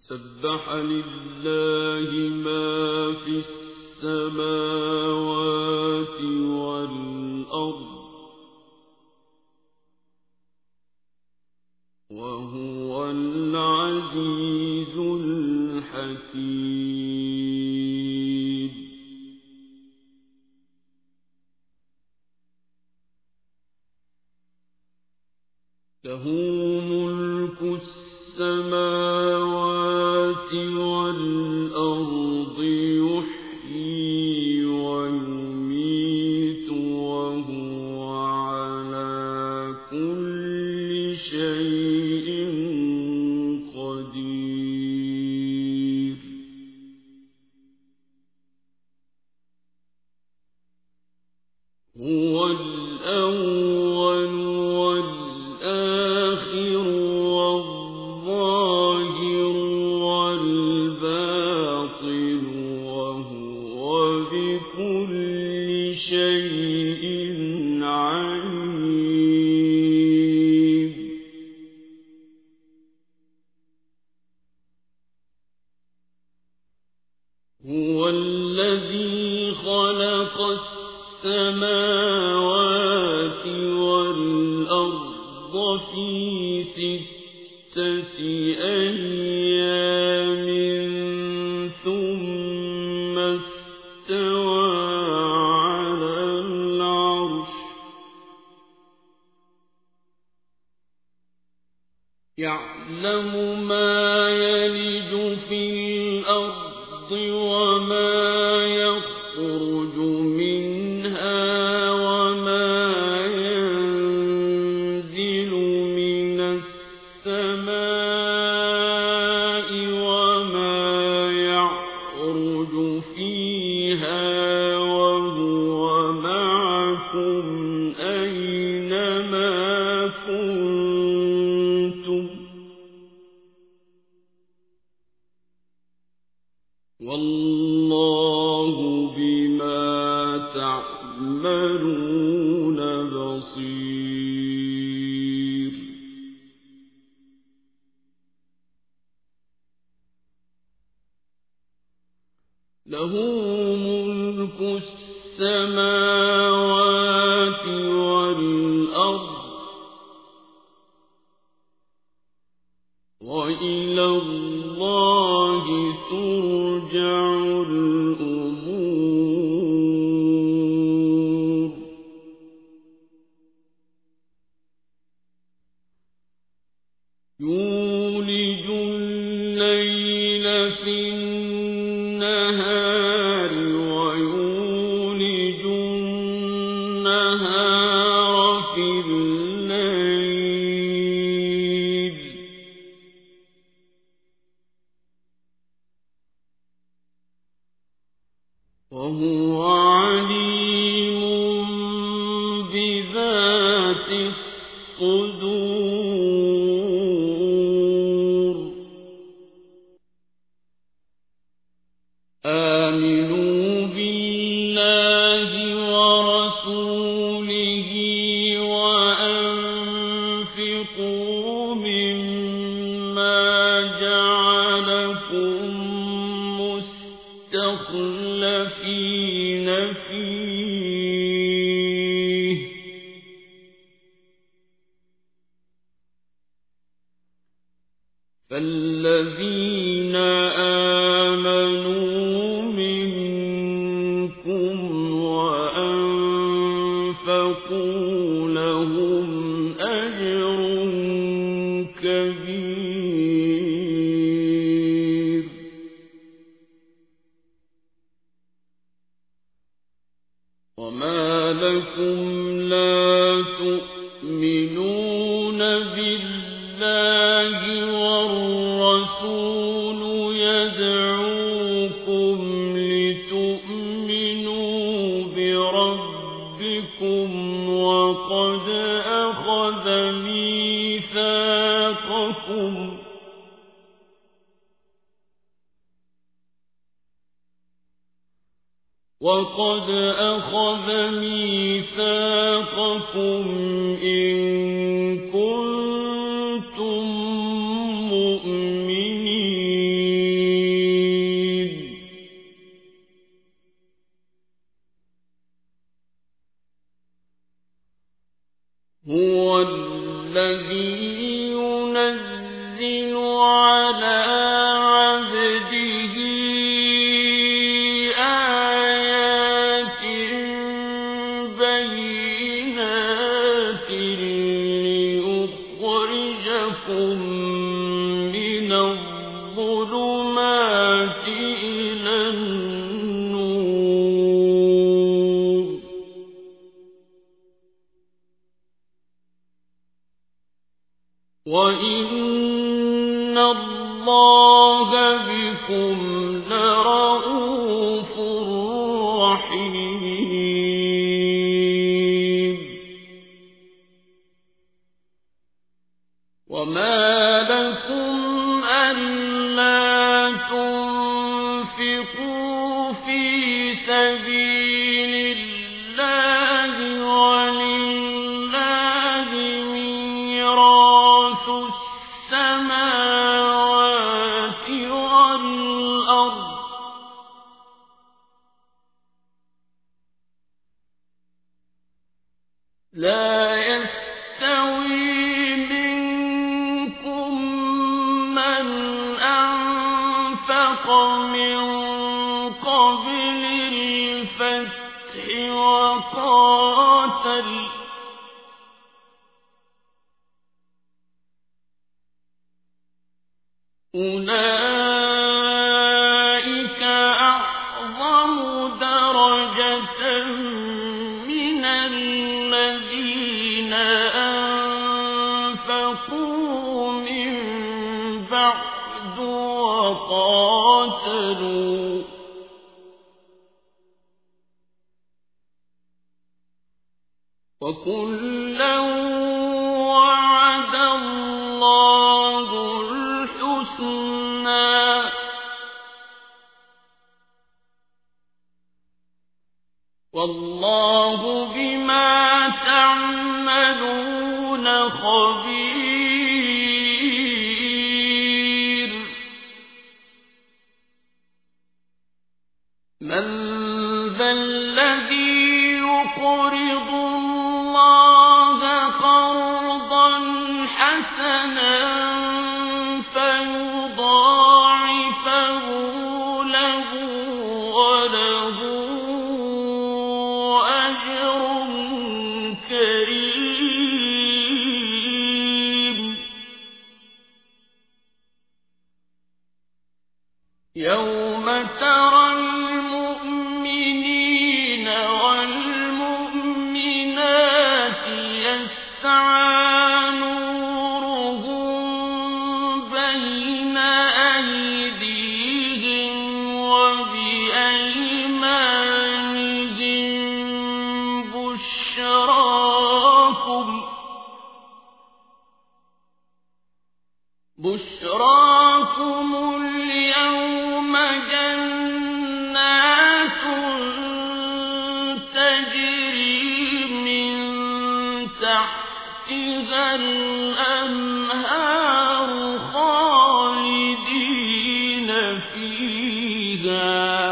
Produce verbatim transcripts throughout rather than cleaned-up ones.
سبح لله ما في السماوات والأرض وهو العزيز الحكيم. له ملك السماوات والأرض يحيي ويميت وهو على كل شيء قدير. هو الأول والآخر والظاهر والباطن وهو بكل شيء عليم. هو الذي خلق السماوات والأرض في ستة أيام ثم استوى على العرش يعلم ما يلج في الأرض وما يخرج منها وما ينزل من السماء وما يعرج فيها وهو معكم أينما كنتم والله بما تعملون بصير. له ملك السماوات والأرض وإلى الله ترجع الأمور. يولج الليل في النهار ويولج النهار في الليل وهو عليم بذات الصدور. آمنوا بالله ورسوله وأنفقوا مما جعلكم مستخلفين فيه فالذين آمنوا منكم وأنفقوا لهم أجر كبير. وما لكم لا تؤمنون بالله والرسول يدعوكم لتؤمنوا بربكم وقد أخذ ميثاقكم وقد أخذ ميثاقكم إن كنتم مؤمنين. على عبده آيات بينات ليخرجكم من الظلمات إلى النور وإن الله بكم لرءوف رحيم وما لكم ألا تنفقوا في سبيل الله ولله ميراث السماوات والأرض لا يستوي منكم من أنفق من قبل الفتح وقاتل أولئك أعظم درجة من الذين أنفقوا من بعد وقاتلوا وكلا وعد الله الحسنى والله بما تعملون خبير من ذا الذي يقرض الله قرضا حسنا فيضاعفه له وله أجر كريم يوم ترى المؤمنين والمؤمنات يسعى نورهم بين أيديهم وبأيمانهم بشراكم بشراكم اليوم جنات تجري من تحتها الأنهار خالدين فيها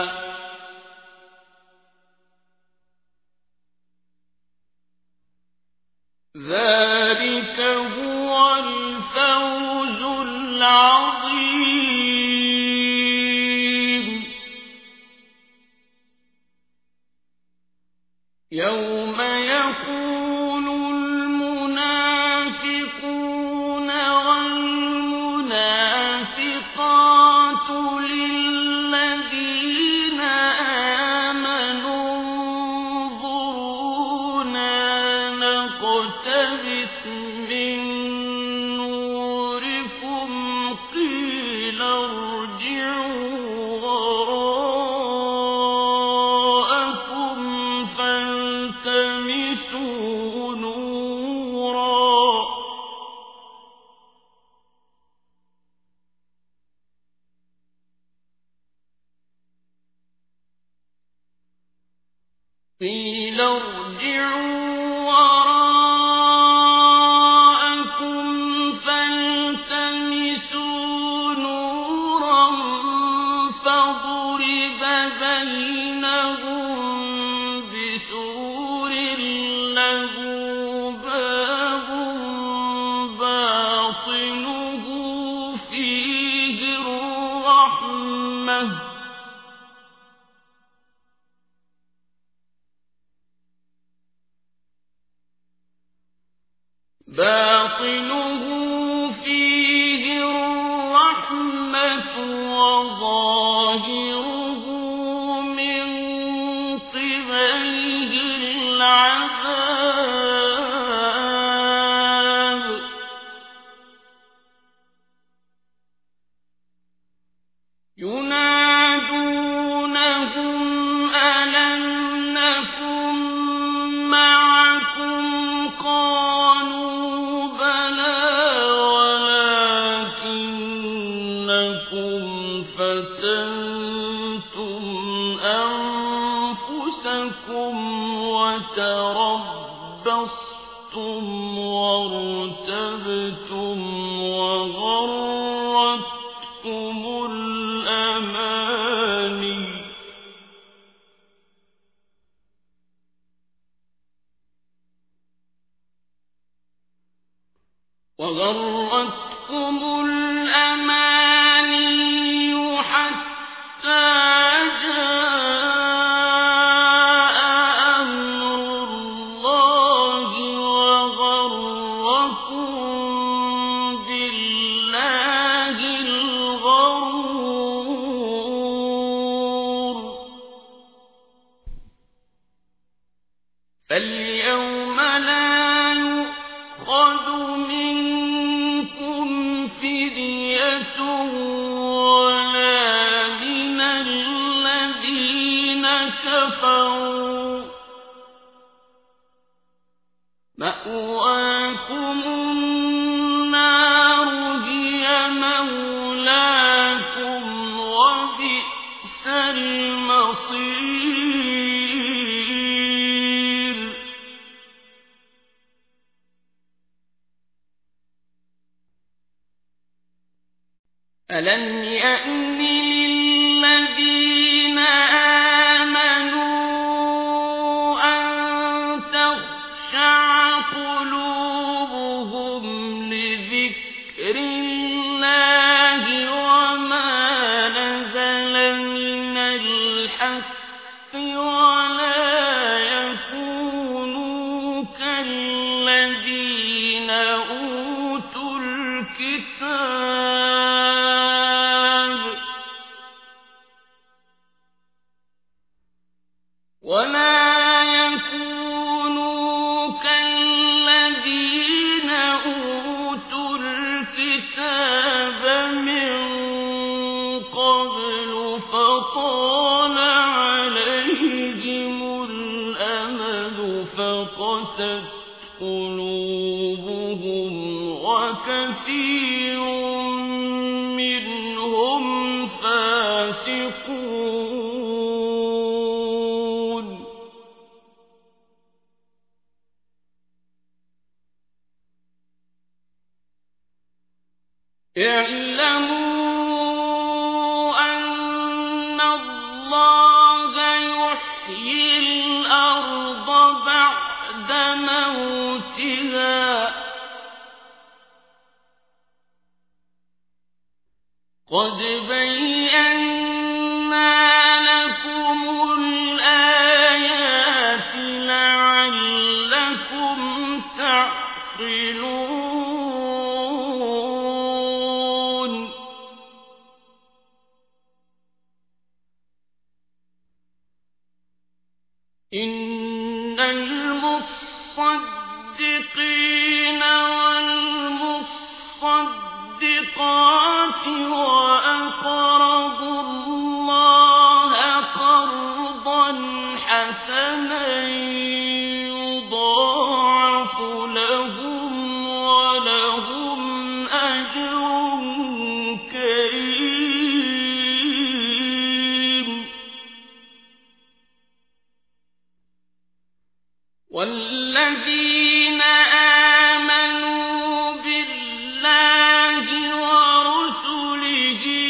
ذلك هو الفوز العظيم يوم يقول المنافقون والمنافقات للذين آمنوا انظرونا نقتبس من نوركم قيل ارجعوا وراءكم فالتمسوا نورا قيل ارجعوا وراءكم فالتمسوا نورا فضرب بينهم بسور له باب باطنه فيه الرحمة باطنه فيه الرحمة وظاهره من قبله العذاب ينادونهم ألم نكن معكم قالوا بلى ولكنكم فتنتم أنفسكم وتربصتم وارتبتم وغرتكم الأماني وغرتكم الأماني حتى جاء أمر الله وغركم بالله الغرور فاليوم لا يؤخذ منكم فدية ولا من الذين كفروا مأواكم النار هي مولاكم وبئس المصير ألم يأن للذين آمنوا أن تخشع قلوبهم لذكر الله وما نزل من الحق ولا يكونوا كالذين أوتوا الكتاب ولا يكونوا كالذين أوتوا الكتاب من قبل فطال عليهم الأمد فقست قلوبهم وكثير منهم فاسقون اعلموا أن الله يحيي الأرض بعد موتها قد بينا لكم الآيات لعلكم تعقلون إن المصدقين والمصدقات وأقرضوا الله قرضا حسنا يضاعف لهم ولهم أجر كريم والذين آمنوا بالله ورسله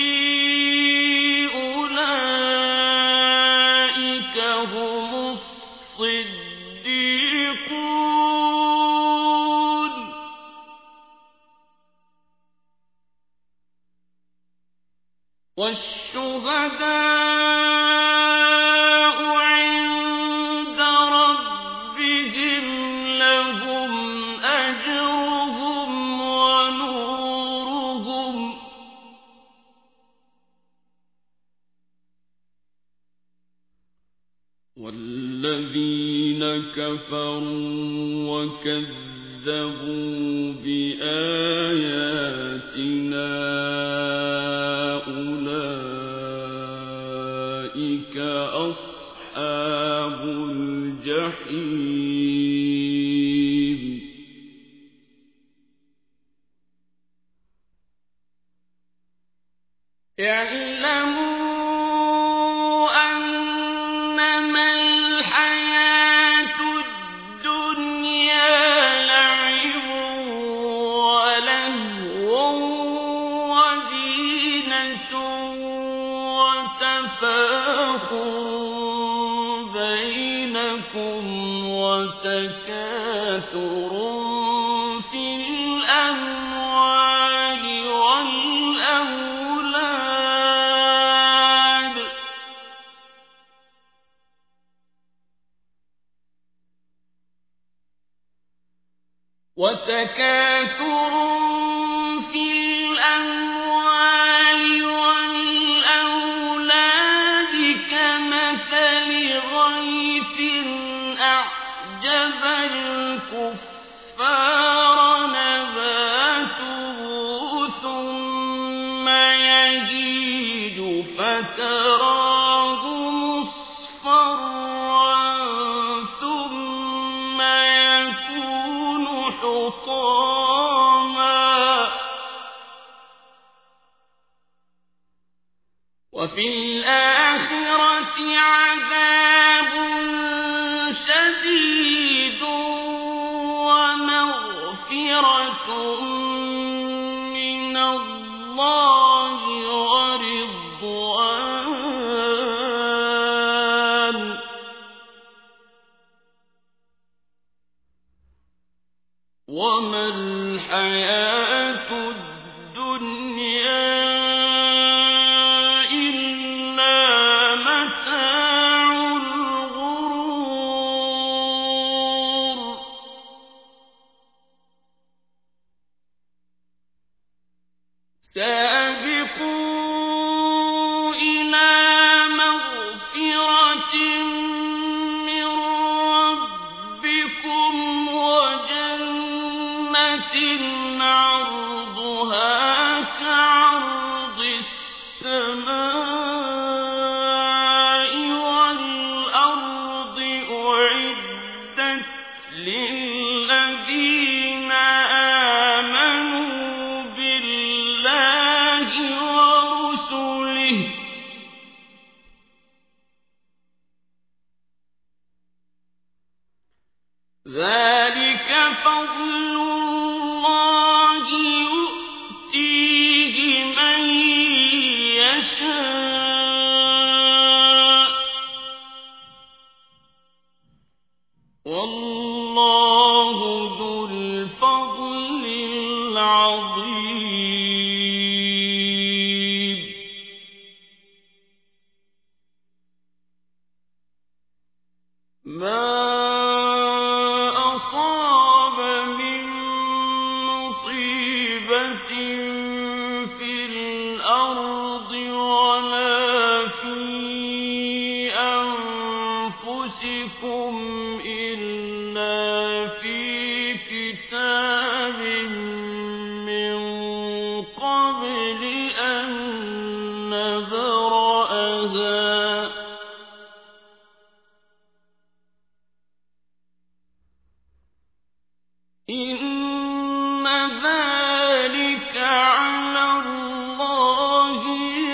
والشهداء عند ربهم لهم أجرهم ونورهم والذين كفروا وكذبوا بآياتنا أولئك أصحاب الجحيم اعلموا أنما الحياة الدنيا لعب ولهو وزينة وتفاخر بينكم وتكاثر في الأموال والأولاد وتكاثر في الأموال والأولاد كمثل غيث أعجب الكفار نباته ثم يهيج فتراه مصفرا ثم يكون حطاما وفي الآخرة عذاب شديد ومغفرة من الله ورضوان وما الحياة الدنيا إلا متاع الغرور سابقوا إلى مغفرة من ربكم وجنة عرضها كعرض السماء والأرض أعدت للذين آمنوا بالله ورسله ذلك فضل الله يؤتيه من يشاء والله ذو الفضل العظيم ما أصاب من مصيبة في الأرض ولا في أنفسكم إلا في كتاب من قبل أن نبرأها إن ذلك على الله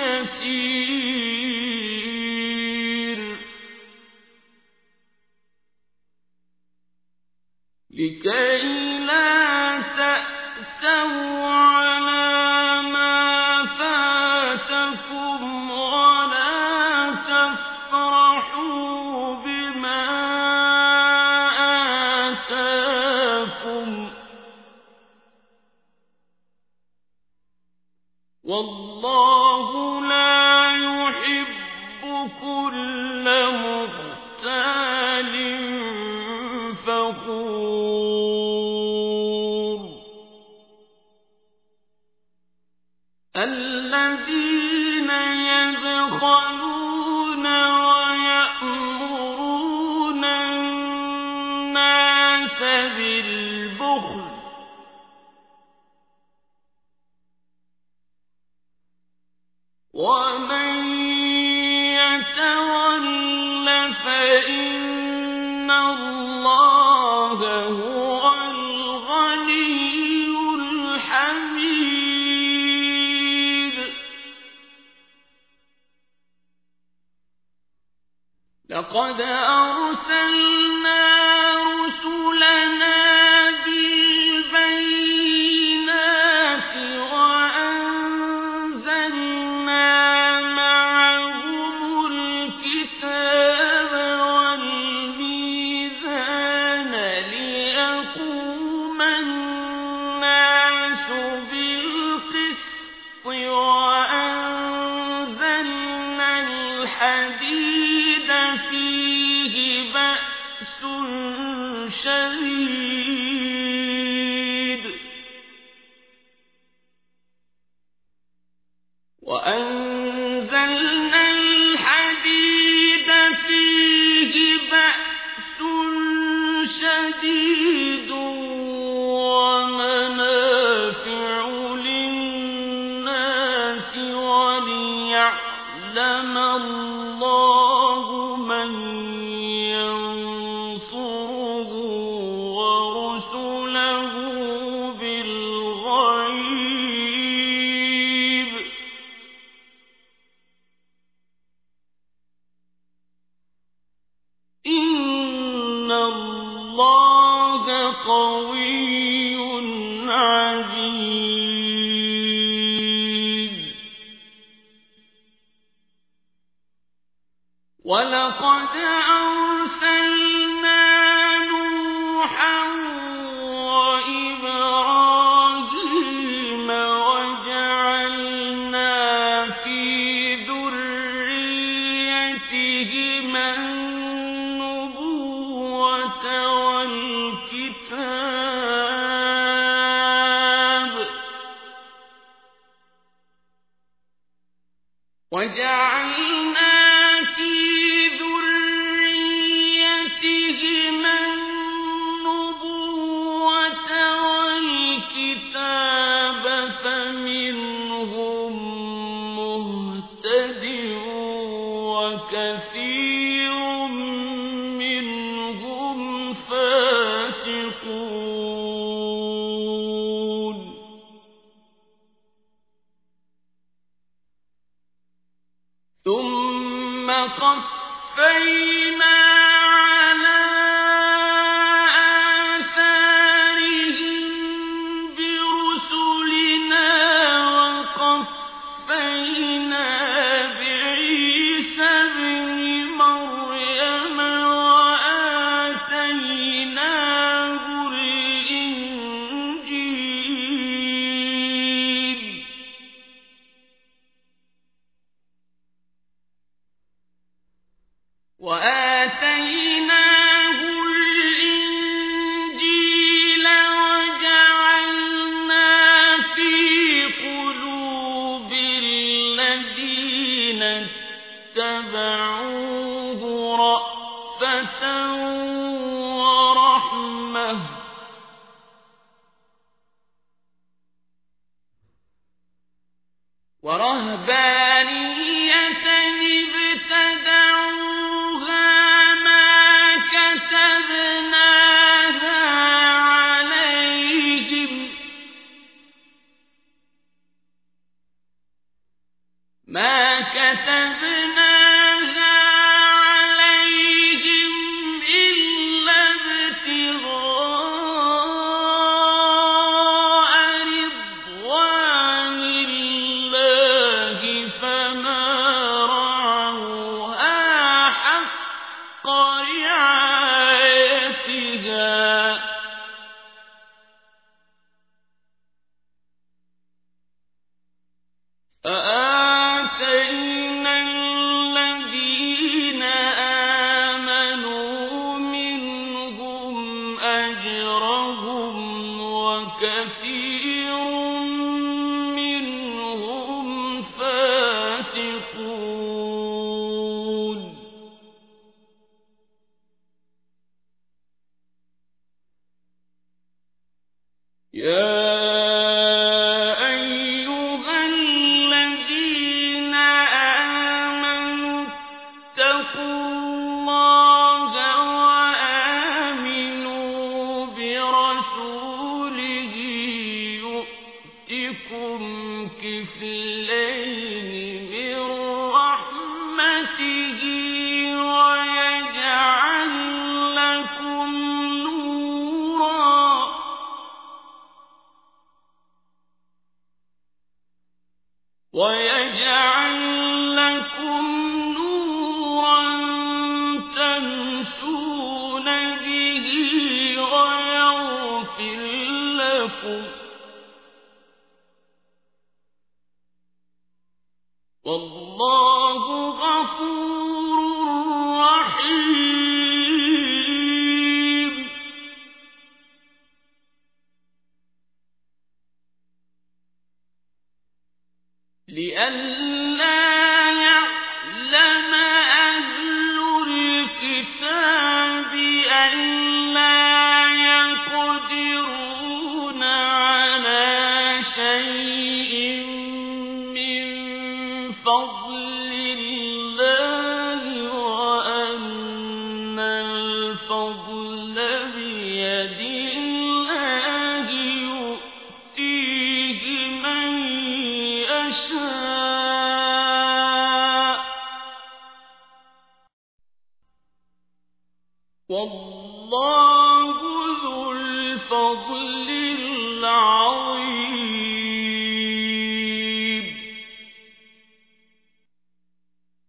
يسير لكي لا تأسوا على ما فاتكم ولا تفرحوا بما آتاكم والله والله لا يحب كل مختال فخور الذين يبخلون ويأمرون الناس بالبخل ومن يتول فإن الله هو الغني الحميد لقد أرسلنا رسلنا بالبينات وأنزلنا معهم الكتاب والميزان ليقوم الناس بالقسط وأنزلنا الحديد فيه بأس شديد وأنزلنا الحديد فيه بأس شديد ومنافع للناس وليعلم الله من ينصره ورسله بالغيب إن الله قوي عزيز ولقد أرسلنا نوحا وإبراهيم وجعلنا في ذريتهما النبوة والكتاب وجعلنا في ذريتهما النبوة والكتاب فمنهم مهتد وكثير منهم فاسقون ثم قفينا على آثارهم برسلنا وقفينا بعيسى ابن مريم وآتيناه الإنجيل وآتيناه الإنجيل وجعلنا في قلوب الذين اتبعوه رأفة ورحمة ورهبانية ابتدعوها ما كتبناها عليهم ما كتبناها عليهم إلا ابتغاء رضوان الله فما رعوها حق رعايتها فآمنوا ويجعل لكم نورا تمشون به ويغفر لكم والله غفور رحيم لئلا يعلم أهل الكتاب ألا يقدرون على شيء من فضل الله وأن الفضل بيد الله يؤتيه من يشاء والله ذو الفضل العظيم